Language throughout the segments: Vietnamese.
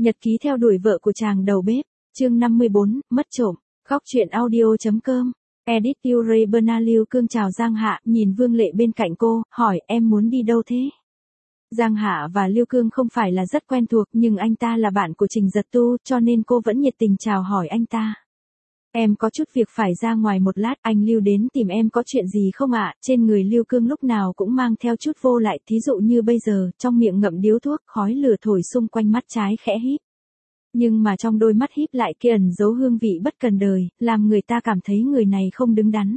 Nhật ký theo đuổi vợ của chàng đầu bếp, chương 54, mất trộm, góc truyện audio.com. Edit Ure Bernaliu Cương chào Giang Hạ, nhìn Vương Lệ bên cạnh cô, hỏi em muốn đi đâu thế? Giang Hạ và Lưu Cương không phải là rất quen thuộc nhưng anh ta là bạn của Trình Giật Tu cho nên cô vẫn nhiệt tình chào hỏi anh ta. Em có chút việc phải ra ngoài một lát, anh Lưu đến tìm em có chuyện gì không ạ? Trên người Lưu Cương lúc nào cũng mang theo chút vô lại, thí dụ như bây giờ, trong miệng ngậm điếu thuốc, khói lửa thổi xung quanh mắt trái khẽ híp. Nhưng mà trong đôi mắt híp lại kia ẩn giấu hương vị bất cần đời, làm người ta cảm thấy người này không đứng đắn.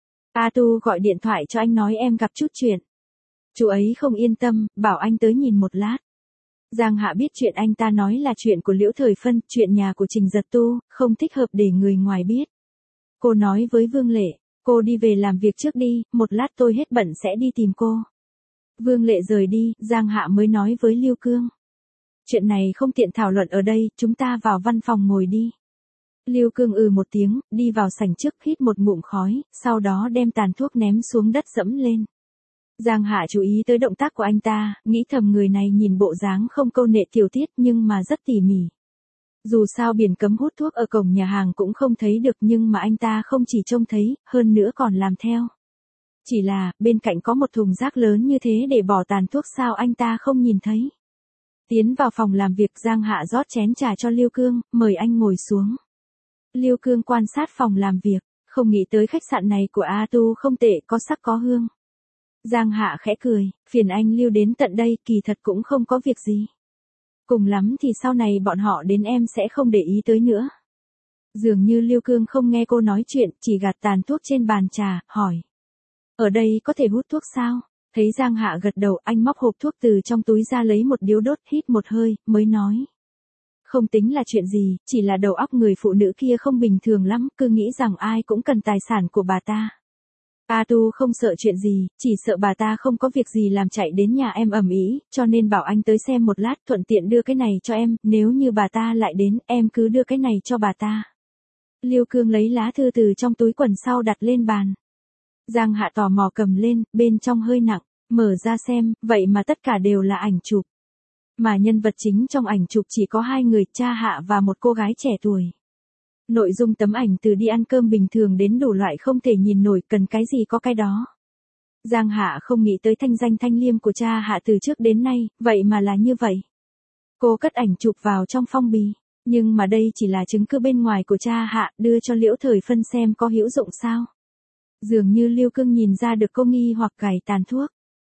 A Tu gọi điện thoại cho anh nói em gặp chút chuyện. Chú ấy không yên tâm, bảo anh tới nhìn một lát. Giang Hạ biết chuyện anh ta nói là chuyện của Liễu Thời Phân, chuyện nhà của Trình Giật Tu, không thích hợp để người ngoài biết. Cô nói với Vương Lệ, cô đi về làm việc trước đi, một lát tôi hết bận sẽ đi tìm cô. Vương Lệ rời đi, Giang Hạ mới nói với Lưu Cương. Chuyện này không tiện thảo luận ở đây, chúng ta vào văn phòng ngồi đi. Lưu Cương một tiếng, đi vào sảnh trước hít một ngụm khói, sau đó đem tàn thuốc ném xuống đất dẫm lên. Giang Hạ chú ý tới động tác của anh ta, nghĩ thầm người này nhìn bộ dáng không câu nệ tiểu tiết nhưng mà rất tỉ mỉ. Dù sao biển cấm hút thuốc ở cổng nhà hàng cũng không thấy được nhưng mà anh ta không chỉ trông thấy, hơn nữa còn làm theo. Chỉ là, bên cạnh có một thùng rác lớn như thế để bỏ tàn thuốc sao anh ta không nhìn thấy. Tiến vào phòng làm việc Giang Hạ rót chén trà cho Lưu Cương, mời anh ngồi xuống. Lưu Cương quan sát phòng làm việc, không nghĩ tới khách sạn này của A Tu không tệ, có sắc có hương. Giang Hạ khẽ cười, phiền anh Lưu đến tận đây, kỳ thật cũng không có việc gì. Cùng lắm thì sau này bọn họ đến em sẽ không để ý tới nữa. Dường như Lưu Cương không nghe cô nói chuyện, chỉ gạt tàn thuốc trên bàn trà, hỏi. Ở đây có thể hút thuốc sao? Thấy Giang Hạ gật đầu, anh móc hộp thuốc từ trong túi ra lấy một điếu đốt, hít một hơi, mới nói. Không tính là chuyện gì, chỉ là đầu óc người phụ nữ kia không bình thường lắm, cứ nghĩ rằng ai cũng cần tài sản của bà ta. A Tu không sợ chuyện gì, chỉ sợ bà ta không có việc gì làm chạy đến nhà em ầm ĩ, cho nên bảo anh tới xem một lát, thuận tiện đưa cái này cho em, nếu như bà ta lại đến, em cứ đưa cái này cho bà ta. Lưu Cương lấy lá thư từ trong túi quần sau đặt lên bàn. Giang Hạ tò mò cầm lên, bên trong hơi nặng, mở ra xem, vậy mà tất cả đều là ảnh chụp. Mà nhân vật chính trong ảnh chụp chỉ có hai người, cha Hạ và một cô gái trẻ tuổi. Nội dung tấm ảnh từ đi ăn cơm bình thường đến đủ loại không thể nhìn nổi, cần cái gì có cái đó. Giang Hạ không nghĩ tới thanh danh thanh liêm của cha Hạ từ trước đến nay, vậy mà là như vậy. Cô cất ảnh chụp vào trong phong bì, nhưng mà đây chỉ là chứng cứ bên ngoài của cha Hạ, đưa cho Liễu Thời Phân xem có hữu dụng sao. Dường như Lưu Cương nhìn ra được cô nghi hoặc gảy tàn thuốc.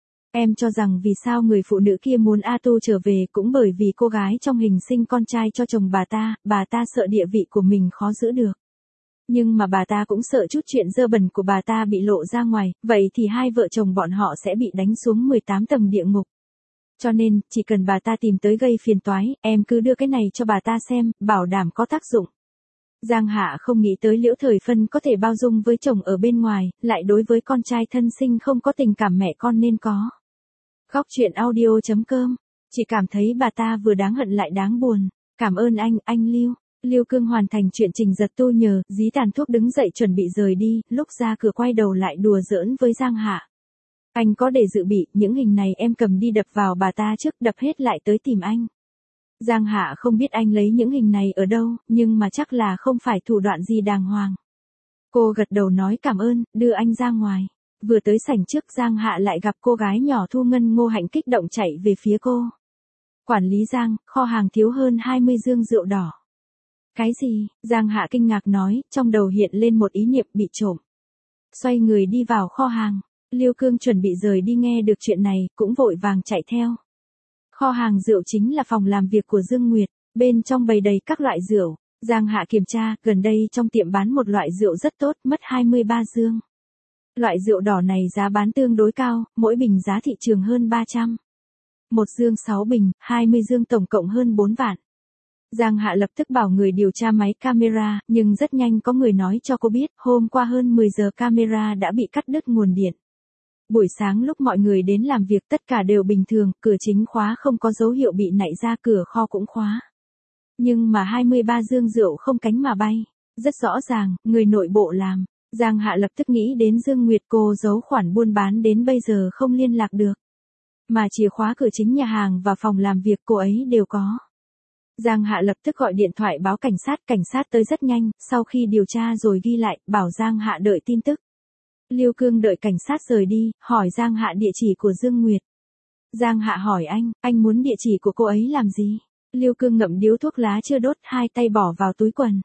Em cho rằng vì sao người phụ nữ kia muốn A Tu trở về cũng bởi vì cô gái trong hình sinh con trai cho chồng bà ta sợ địa vị của mình khó giữ được. Nhưng mà bà ta cũng sợ chút chuyện dơ bẩn của bà ta bị lộ ra ngoài, vậy thì hai vợ chồng bọn họ sẽ bị đánh xuống 18 tầng địa ngục. Cho nên, chỉ cần bà ta tìm tới gây phiền toái, em cứ đưa cái này cho bà ta xem, bảo đảm có tác dụng. Giang Hạ không nghĩ tới Liễu Thời Phân có thể bao dung với chồng ở bên ngoài, lại đối với con trai thân sinh không có tình cảm mẹ con nên có. Góc truyện audio.com, chỉ cảm thấy bà ta vừa đáng hận lại đáng buồn. Cảm ơn anh Lưu. Lưu Cương hoàn thành chuyện Trình Giật Tu nhờ, dí tàn thuốc đứng dậy chuẩn bị rời đi, lúc ra cửa quay đầu lại đùa giỡn với Giang Hạ. Anh có để dự bị, những hình này em cầm đi đập vào bà ta trước, đập hết lại tới tìm anh. Giang Hạ không biết anh lấy những hình này ở đâu, nhưng mà chắc là không phải thủ đoạn gì đàng hoàng. Cô gật đầu nói cảm ơn, đưa anh ra ngoài. Vừa tới sảnh trước Giang Hạ lại gặp cô gái nhỏ Thu Ngân Ngô Hạnh kích động chạy về phía cô. Quản lý Giang, kho hàng thiếu hơn 20 dương rượu đỏ. Cái gì? Giang Hạ kinh ngạc nói, trong đầu hiện lên một ý niệm bị trộm. Xoay người đi vào kho hàng, Lưu Cương chuẩn bị rời đi nghe được chuyện này, cũng vội vàng chạy theo. Kho hàng rượu chính là phòng làm việc của Dương Nguyệt, bên trong bày đầy các loại rượu. Giang Hạ kiểm tra, gần đây trong tiệm bán một loại rượu rất tốt, mất 23 dương. Loại rượu đỏ này giá bán tương đối cao, mỗi bình giá thị trường hơn 300. Một dương 6 bình, 20 dương tổng cộng hơn 4 vạn. Giang Hạ lập tức bảo người điều tra máy camera, nhưng rất nhanh có người nói cho cô biết, hôm qua hơn 10 giờ camera đã bị cắt đứt nguồn điện. Buổi sáng lúc mọi người đến làm việc tất cả đều bình thường, cửa chính khóa không có dấu hiệu bị nạy ra, cửa kho cũng khóa. Nhưng mà 23 dương rượu không cánh mà bay. Rất rõ ràng, người nội bộ làm. Giang Hạ lập tức nghĩ đến Dương Nguyệt, cô giấu khoản buôn bán đến bây giờ không liên lạc được. Mà chìa khóa cửa chính nhà hàng và phòng làm việc cô ấy đều có. Giang Hạ lập tức gọi điện thoại báo cảnh sát tới rất nhanh, sau khi điều tra rồi ghi lại, bảo Giang Hạ đợi tin tức. Lưu Cương đợi cảnh sát rời đi, hỏi Giang Hạ địa chỉ của Dương Nguyệt. Giang Hạ hỏi anh muốn địa chỉ của cô ấy làm gì? Lưu Cương ngậm điếu thuốc lá chưa đốt, hai tay bỏ vào túi quần.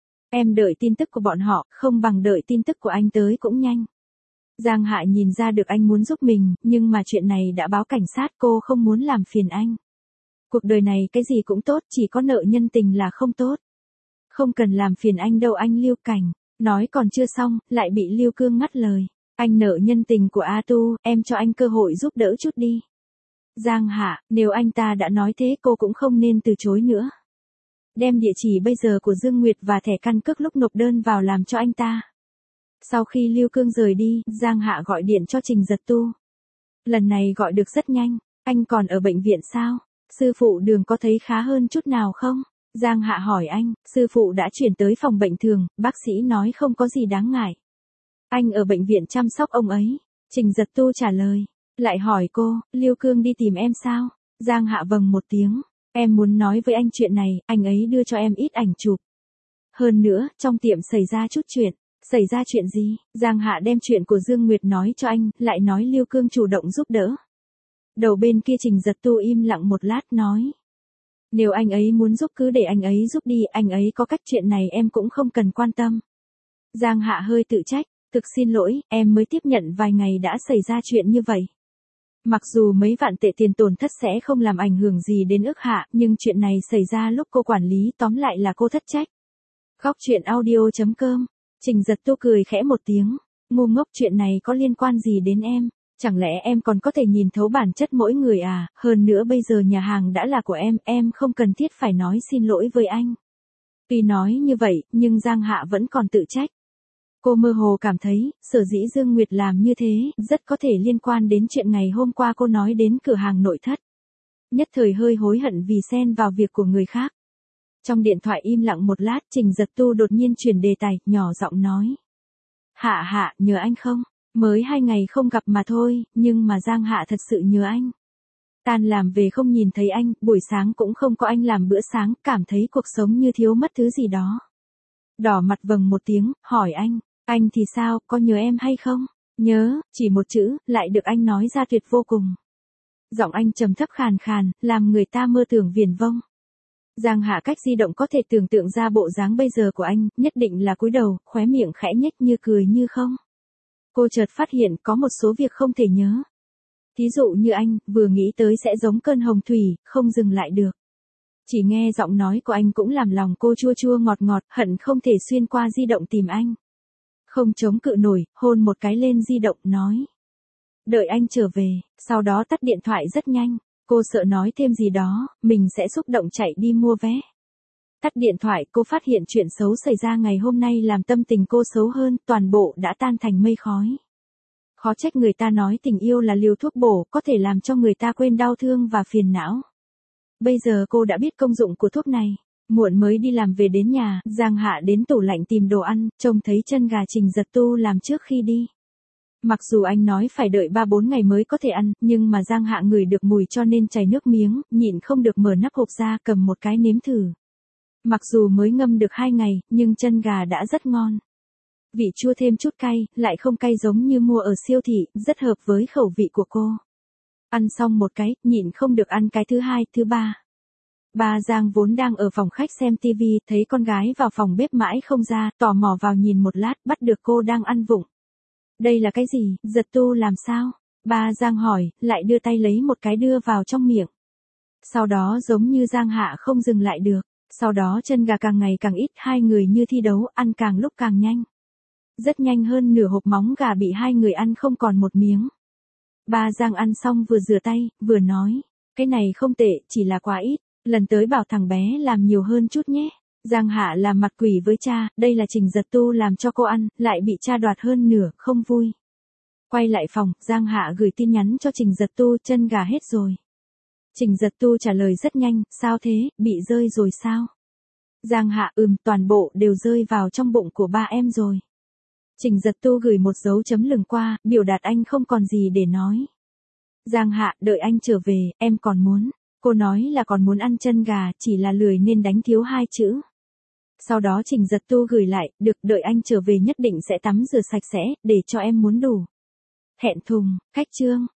Em đợi tin tức của bọn họ, không bằng đợi tin tức của anh tới cũng nhanh. Giang Hạ nhìn ra được anh muốn giúp mình, nhưng mà chuyện này đã báo cảnh sát, cô không muốn làm phiền anh. Cuộc đời này cái gì cũng tốt, chỉ có nợ nhân tình là không tốt. Không cần làm phiền anh đâu anh Lưu Cảnh. Nói còn chưa xong, lại bị Lưu Cương ngắt lời. Anh nợ nhân tình của A Tu, em cho anh cơ hội giúp đỡ chút đi. Giang Hạ, nếu anh ta đã nói thế cô cũng không nên từ chối nữa. Đem địa chỉ bây giờ của Dương Nguyệt và thẻ căn cước lúc nộp đơn vào làm cho anh ta. Sau khi Lưu Cương rời đi, Giang Hạ gọi điện cho Trình Giật Tu. Lần này gọi được rất nhanh, anh còn ở bệnh viện sao? Sư phụ Đường có thấy khá hơn chút nào không? Giang Hạ hỏi anh, sư phụ đã chuyển tới phòng bệnh thường, bác sĩ nói không có gì đáng ngại. Anh ở bệnh viện chăm sóc ông ấy. Trình Giật Tu trả lời. Lại hỏi cô, Lưu Cương đi tìm em sao? Giang Hạ vâng một tiếng. Em muốn nói với anh chuyện này, anh ấy đưa cho em ít ảnh chụp. Hơn nữa, trong tiệm xảy ra chút chuyện. Xảy ra chuyện gì? Giang Hạ đem chuyện của Dương Nguyệt nói cho anh, lại nói Lưu Cương chủ động giúp đỡ. Đầu bên kia Trình Giật Tu im lặng một lát nói. Nếu anh ấy muốn giúp cứ để anh ấy giúp đi, anh ấy có cách, chuyện này em cũng không cần quan tâm. Giang Hạ hơi tự trách, thực xin lỗi, em mới tiếp nhận vài ngày đã xảy ra chuyện như vậy. Mặc dù mấy vạn tệ tiền tổn thất sẽ không làm ảnh hưởng gì đến ức Hạ, nhưng chuyện này xảy ra lúc cô quản lý, tóm lại là cô thất trách. Góc chuyện audio.com. Trình Giật Tu cười khẽ một tiếng. Ngu ngốc, chuyện này có liên quan gì đến em? Chẳng lẽ em còn có thể nhìn thấu bản chất mỗi người à? Hơn nữa bây giờ nhà hàng đã là của em không cần thiết phải nói xin lỗi với anh. Tuy nói như vậy, nhưng Giang Hạ vẫn còn tự trách. Cô mơ hồ cảm thấy, sở dĩ Dương Nguyệt làm như thế, rất có thể liên quan đến chuyện ngày hôm qua cô nói đến cửa hàng nội thất. Nhất thời hơi hối hận vì xen vào việc của người khác. Trong điện thoại im lặng một lát, Trình Giật Tu đột nhiên chuyển đề tài, nhỏ giọng nói. Hạ, nhớ anh không? Mới 2 ngày không gặp mà thôi, nhưng mà Giang Hạ thật sự nhớ anh. Tan làm về không nhìn thấy anh, buổi sáng cũng không có anh làm bữa sáng, cảm thấy cuộc sống như thiếu mất thứ gì đó. Đỏ mặt vâng một tiếng, hỏi anh thì sao, có nhớ em hay không? Nhớ, chỉ một chữ, lại được anh nói ra tuyệt vô cùng. Giọng anh trầm thấp khàn khàn, làm người ta mơ tưởng viển vông. Giang Hạ cách di động có thể tưởng tượng ra bộ dáng bây giờ của anh, nhất định là cúi đầu, khóe miệng khẽ nhếch như cười như không. Cô chợt phát hiện có một số việc không thể nhớ. Thí dụ như anh, vừa nghĩ tới sẽ giống cơn hồng thủy, không dừng lại được. Chỉ nghe giọng nói của anh cũng làm lòng cô chua chua ngọt ngọt, hận không thể xuyên qua di động tìm anh. Không chống cự nổi, hôn một cái lên di động, nói. Đợi anh trở về, sau đó tắt điện thoại rất nhanh. Cô sợ nói thêm gì đó, mình sẽ xúc động chạy đi mua vé. Tắt điện thoại, cô phát hiện chuyện xấu xảy ra ngày hôm nay làm tâm tình cô xấu hơn, toàn bộ đã tan thành mây khói. Khó trách người ta nói tình yêu là liều thuốc bổ, có thể làm cho người ta quên đau thương và phiền não. Bây giờ cô đã biết công dụng của thuốc này. Muộn mới đi làm về đến nhà, Giang Hạ đến tủ lạnh tìm đồ ăn, trông thấy chân gà Trình Giật Tu làm trước khi đi. Mặc dù anh nói phải đợi 3-4 ngày mới có thể ăn, nhưng mà Giang Hạ ngửi được mùi cho nên chảy nước miếng, nhịn không được mở nắp hộp ra cầm một cái nếm thử. Mặc dù mới ngâm được 2 ngày, nhưng chân gà đã rất ngon. Vị chua thêm chút cay, lại không cay giống như mua ở siêu thị, rất hợp với khẩu vị của cô. Ăn xong một cái, nhịn không được ăn cái thứ hai, thứ ba. Ba Giang vốn đang ở phòng khách xem tivi, thấy con gái vào phòng bếp mãi không ra, tò mò vào nhìn một lát, bắt được cô đang ăn vụng. Đây là cái gì, Giật Tu làm sao? Ba Giang hỏi, lại đưa tay lấy một cái đưa vào trong miệng. Sau đó giống như Giang Hạ không dừng lại được, sau đó chân gà càng ngày càng ít, hai người như thi đấu, ăn càng lúc càng nhanh. Rất nhanh hơn nửa hộp móng gà bị hai người ăn không còn một miếng. Ba Giang ăn xong vừa rửa tay, vừa nói, cái này không tệ, chỉ là quá ít, lần tới bảo thằng bé làm nhiều hơn chút nhé. Giang Hạ làm mặt quỷ với cha, đây là Trình Giật Tu làm cho cô ăn, lại bị cha đoạt hơn nửa, không vui. Quay lại phòng, Giang Hạ gửi tin nhắn cho Trình Giật Tu, chân gà hết rồi. Trình Giật Tu trả lời rất nhanh, sao thế, bị rơi rồi sao? Giang Hạ toàn bộ đều rơi vào trong bụng của ba em rồi. Trình Giật Tu gửi một dấu chấm lửng qua, biểu đạt anh không còn gì để nói. Giang Hạ, đợi anh trở về, em còn muốn. Cô nói là còn muốn ăn chân gà, chỉ là lười nên đánh thiếu 2 chữ. Sau đó Trình Giật Tu gửi lại, được, đợi anh trở về nhất định sẽ tắm rửa sạch sẽ, để cho em muốn đủ. Hẹn thùng, khách chương.